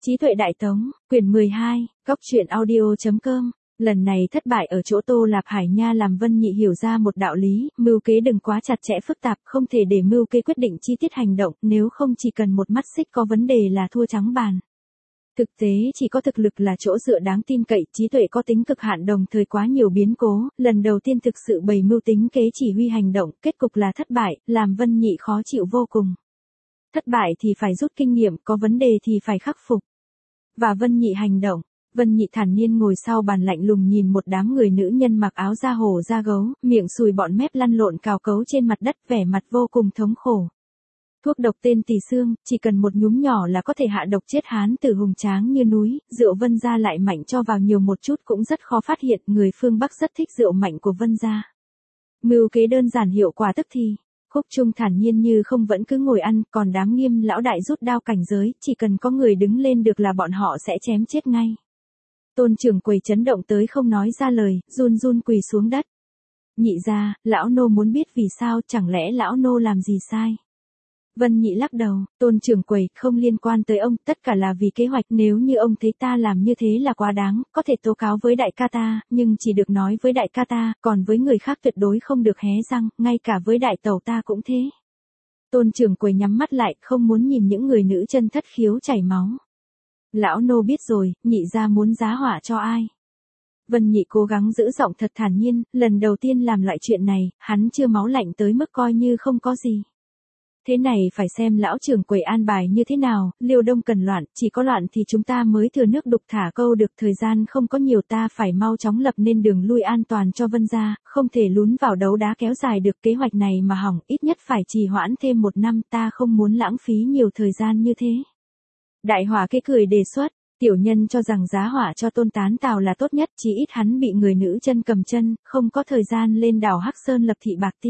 Trí tuệ Đại Tống, quyển 12, góc truyện audio.com. Lần này thất bại ở chỗ Tô Lạp Hải Nha làm Vân Nhị hiểu ra một đạo lý, mưu kế đừng quá chặt chẽ phức tạp, không thể để mưu kế quyết định chi tiết hành động, nếu không chỉ cần một mắt xích có vấn đề là thua trắng bàn. Thực tế chỉ có thực lực là chỗ dựa đáng tin cậy, trí tuệ có tính cực hạn đồng thời quá nhiều biến cố, lần đầu tiên thực sự bày mưu tính kế chỉ huy hành động, kết cục là thất bại, làm Vân Nhị khó chịu vô cùng. Thất bại thì phải rút kinh nghiệm, có vấn đề thì phải khắc phục. Và Vân Nhị hành động. Vân Nhị thản nhiên ngồi sau bàn lạnh lùng nhìn một đám người nữ nhân mặc áo da hổ da gấu, miệng sùi bọn mép lăn lộn cào cấu trên mặt đất, vẻ mặt vô cùng thống khổ. Thuốc độc tên Tỳ Xương, chỉ cần một nhúm nhỏ là có thể hạ độc chết hán tử hùng tráng như núi, rượu Vân gia lại mạnh cho vào nhiều một chút cũng rất khó phát hiện, người phương Bắc rất thích rượu mạnh của Vân gia. Mưu kế đơn giản hiệu quả tức thì. Khúc Trung thản nhiên như không vẫn cứ ngồi ăn, còn đám Nghiêm lão đại rút đao cảnh giới, chỉ cần có người đứng lên được là bọn họ sẽ chém chết ngay. Tôn Trưởng Quầy chấn động tới không nói ra lời, run run quỳ xuống đất. Nhị gia, lão nô muốn biết vì sao, chẳng lẽ lão nô làm gì sai? Vân Nhị lắc đầu, Tôn Trưởng Quầy, không liên quan tới ông, tất cả là vì kế hoạch, nếu như ông thấy ta làm như thế là quá đáng, có thể tố cáo với đại ca ta, nhưng chỉ được nói với đại ca ta, còn với người khác tuyệt đối không được hé răng, ngay cả với đại tẩu ta cũng thế. Tôn Trưởng Quầy nhắm mắt lại, không muốn nhìn những người nữ chân thất khiếu chảy máu. Lão nô biết rồi, nhị gia muốn giá họa cho ai? Vân Nhị cố gắng giữ giọng thật thản nhiên, lần đầu tiên làm loại chuyện này, hắn chưa máu lạnh tới mức coi như không có gì. Thế này phải xem lão trưởng quầy an bài như thế nào, Liêu Đông cần loạn, chỉ có loạn thì chúng ta mới thừa nước đục thả câu được, thời gian không có nhiều, ta phải mau chóng lập nên đường lui an toàn cho Vân gia, không thể lún vào đấu đá kéo dài được, kế hoạch này mà hỏng, ít nhất phải trì hoãn thêm 1 năm, ta không muốn lãng phí nhiều thời gian như thế. Đại Hỏa Kế cười đề xuất, tiểu nhân cho rằng giá họa cho Tôn Tán Tào là tốt nhất, chỉ ít hắn bị người nữ chân cầm chân, không có thời gian lên đảo Hắc Sơn lập thị bạc ti.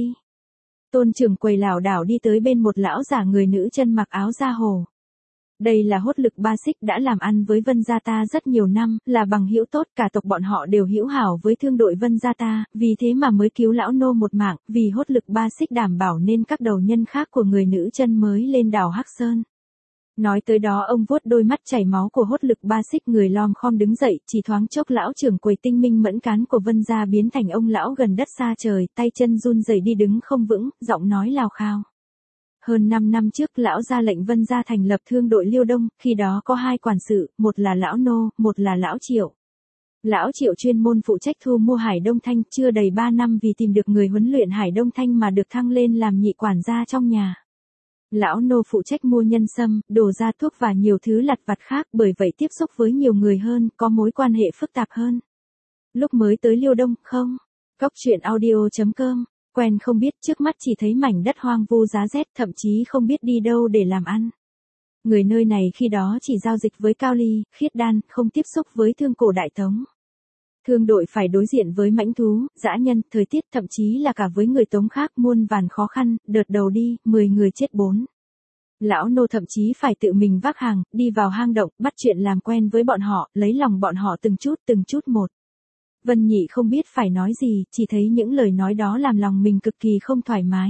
Tôn Trưởng Quầy lảo đảo đi tới bên một lão giả người nữ chân mặc áo da hổ. Đây là Hốt Lực Ba Xích, đã làm ăn với Vân gia ta rất nhiều năm, là bằng hữu tốt, cả tộc bọn họ đều hữu hảo với thương đội Vân gia ta, vì thế mà mới cứu lão nô một mạng, vì Hốt Lực Ba Xích đảm bảo nên các đầu nhân khác của người nữ chân mới lên đảo Hắc Sơn. Nói tới đó ông vuốt đôi mắt chảy máu của Hốt Lực Ba Xích, người lom khom đứng dậy, chỉ thoáng chốc lão trưởng quầy tinh minh mẫn cán của Vân gia biến thành ông lão gần đất xa trời, tay chân run rẩy đi đứng không vững, giọng nói lào khao. Hơn 5 năm trước lão ra lệnh Vân gia thành lập thương đội Liêu Đông, khi đó có 2 quản sự, một là lão nô, một là lão Triệu. Lão Triệu chuyên môn phụ trách thu mua Hải Đông Thanh, chưa đầy 3 năm vì tìm được người huấn luyện Hải Đông Thanh mà được thăng lên làm nhị quản gia trong nhà. Lão nô phụ trách mua nhân sâm, đồ gia thuốc và nhiều thứ lặt vặt khác, bởi vậy tiếp xúc với nhiều người hơn, có mối quan hệ phức tạp hơn. Lúc mới tới Liêu Đông, không? Góc truyện audio.com, quen không biết, trước mắt chỉ thấy mảnh đất hoang vu giá rét, thậm chí không biết đi đâu để làm ăn. Người nơi này khi đó chỉ giao dịch với cao ly, khiết đan, không tiếp xúc với thương cổ Đại Tống. Thương đội phải đối diện với mãnh thú, dã nhân, thời tiết, thậm chí là cả với người Tống khác, muôn vàn khó khăn, đợt đầu đi, 10 người chết 4. Lão nô thậm chí phải tự mình vác hàng, đi vào hang động, bắt chuyện làm quen với bọn họ, lấy lòng bọn họ từng chút một. Vân Nhị không biết phải nói gì, chỉ thấy những lời nói đó làm lòng mình cực kỳ không thoải mái.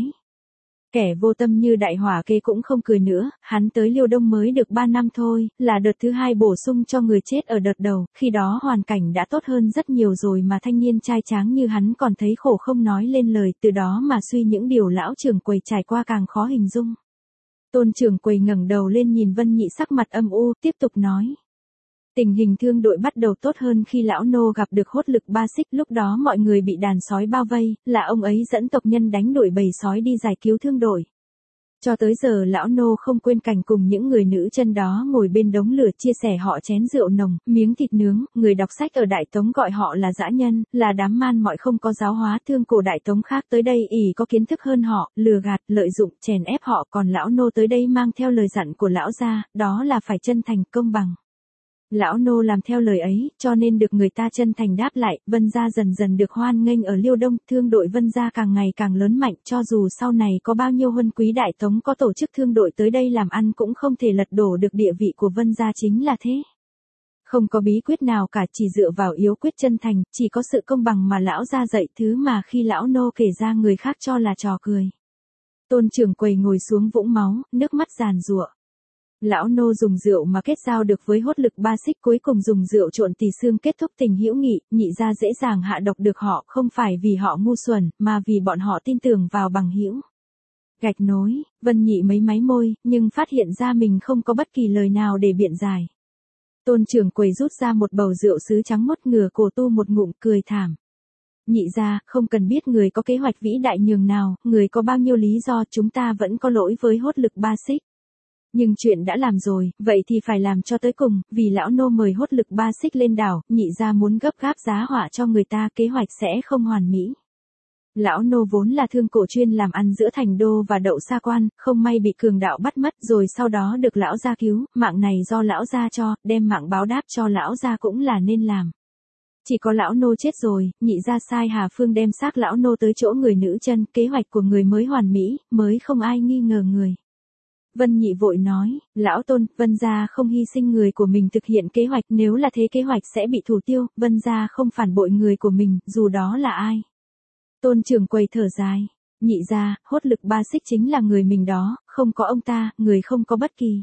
Kẻ vô tâm như Đại Hỏa Kế cũng không cười nữa, hắn tới Liêu Đông mới được 3 năm thôi, là đợt thứ 2 bổ sung cho người chết ở đợt đầu, khi đó hoàn cảnh đã tốt hơn rất nhiều rồi mà thanh niên trai tráng như hắn còn thấy khổ không nói lên lời, từ đó mà suy những điều lão trưởng quầy trải qua càng khó hình dung. Tôn Trưởng Quầy ngẩng đầu lên nhìn Vân Nhị sắc mặt âm u, tiếp tục nói. Tình hình thương đội bắt đầu tốt hơn khi lão nô gặp được Hốt Lực Ba Xích, lúc đó mọi người bị đàn sói bao vây, là ông ấy dẫn tộc nhân đánh đuổi bầy sói đi giải cứu thương đội. Cho tới giờ lão nô không quên cảnh cùng những người nữ chân đó ngồi bên đống lửa chia sẻ họ chén rượu nồng, miếng thịt nướng, người đọc sách ở Đại Tống gọi họ là dã nhân, là đám man mọi không có giáo hóa, thương cổ Đại Tống khác tới đây ỷ có kiến thức hơn họ, lừa gạt, lợi dụng, chèn ép họ, còn lão nô tới đây mang theo lời dặn của lão gia, đó là phải chân thành, công bằng. Lão nô làm theo lời ấy, cho nên được người ta chân thành đáp lại, Vân gia dần dần được hoan nghênh ở Liêu Đông, thương đội Vân gia càng ngày càng lớn mạnh, cho dù sau này có bao nhiêu huân quý Đại Tống có tổ chức thương đội tới đây làm ăn cũng không thể lật đổ được địa vị của Vân gia, chính là thế. Không có bí quyết nào cả, chỉ dựa vào yếu quyết chân thành, chỉ có sự công bằng mà lão gia dạy, thứ mà khi lão nô kể ra người khác cho là trò cười. Tôn Trưởng Quầy ngồi xuống vũng máu, nước mắt giàn giụa. Lão nô dùng rượu mà kết giao được với hốt lực ba xích, cuối cùng dùng rượu trộn tỳ xương kết thúc tình hữu nghị, nhị gia dễ dàng hạ độc được họ, không phải vì họ ngu xuẩn, mà vì bọn họ tin tưởng vào bằng hữu. Gạch nối, Vân Nhị mấy máy môi, nhưng phát hiện ra mình không có bất kỳ lời nào để biện giải. Tôn trưởng quầy rút ra một bầu rượu sứ trắng mốt ngửa cổ tu một ngụm cười thảm. Nhị gia, không cần biết người có kế hoạch vĩ đại nhường nào, người có bao nhiêu lý do, chúng ta vẫn có lỗi với hốt lực ba xích. Nhưng chuyện đã làm rồi, vậy thì phải làm cho tới cùng, vì lão nô mời hốt lực ba xích lên đảo, nhị gia muốn gấp gáp giá họa cho người ta, kế hoạch sẽ không hoàn mỹ. Lão nô vốn là thương cổ chuyên làm ăn giữa thành đô và đậu sa quan, không may bị cường đạo bắt mất rồi sau đó được lão gia cứu, mạng này do lão gia cho, đem mạng báo đáp cho lão gia cũng là nên làm. Chỉ có lão nô chết rồi, nhị gia sai Hà Phương đem xác lão nô tới chỗ người nữ chân, kế hoạch của người mới hoàn mỹ, mới không ai nghi ngờ người. Vân Nhị vội nói, lão Tôn, Vân gia không hy sinh người của mình thực hiện kế hoạch, nếu là thế kế hoạch sẽ bị thủ tiêu, Vân gia không phản bội người của mình, dù đó là ai. Tôn trưởng quầy thở dài, nhị gia, hốt lực ba xích chính là người mình đó, không có ông ta, người không có bất kỳ.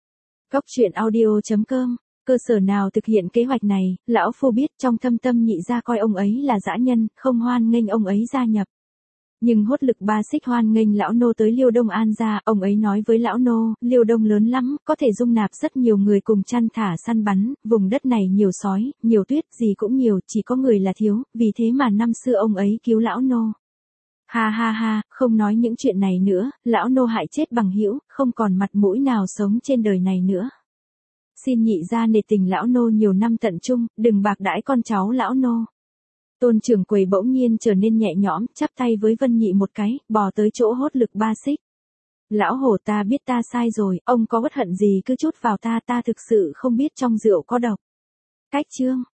Cóc truyện audio.com, cơ sở nào thực hiện kế hoạch này, lão phu biết trong thâm tâm nhị gia coi ông ấy là dã nhân, không hoan nghênh ông ấy gia nhập. Nhưng hốt lực ba xích hoan nghênh lão nô tới Liêu Đông An gia, ông ấy nói với lão nô, Liêu Đông lớn lắm, có thể dung nạp rất nhiều người cùng chăn thả săn bắn, vùng đất này nhiều sói, nhiều tuyết, gì cũng nhiều, chỉ có người là thiếu, vì thế mà năm xưa ông ấy cứu lão nô. Ha ha ha, không nói những chuyện này nữa, lão nô hại chết bằng hữu, không còn mặt mũi nào sống trên đời này nữa. Xin nhị gia nể tình lão nô nhiều năm tận trung, đừng bạc đãi con cháu lão nô. Tôn trưởng quầy bỗng nhiên trở nên nhẹ nhõm, chắp tay với Vân Nhị một cái, bò tới chỗ hốt lực ba xích. Lão hổ, ta biết ta sai rồi, ông có bất hận gì cứ chút vào ta, ta thực sự không biết trong rượu có độc. Cách chương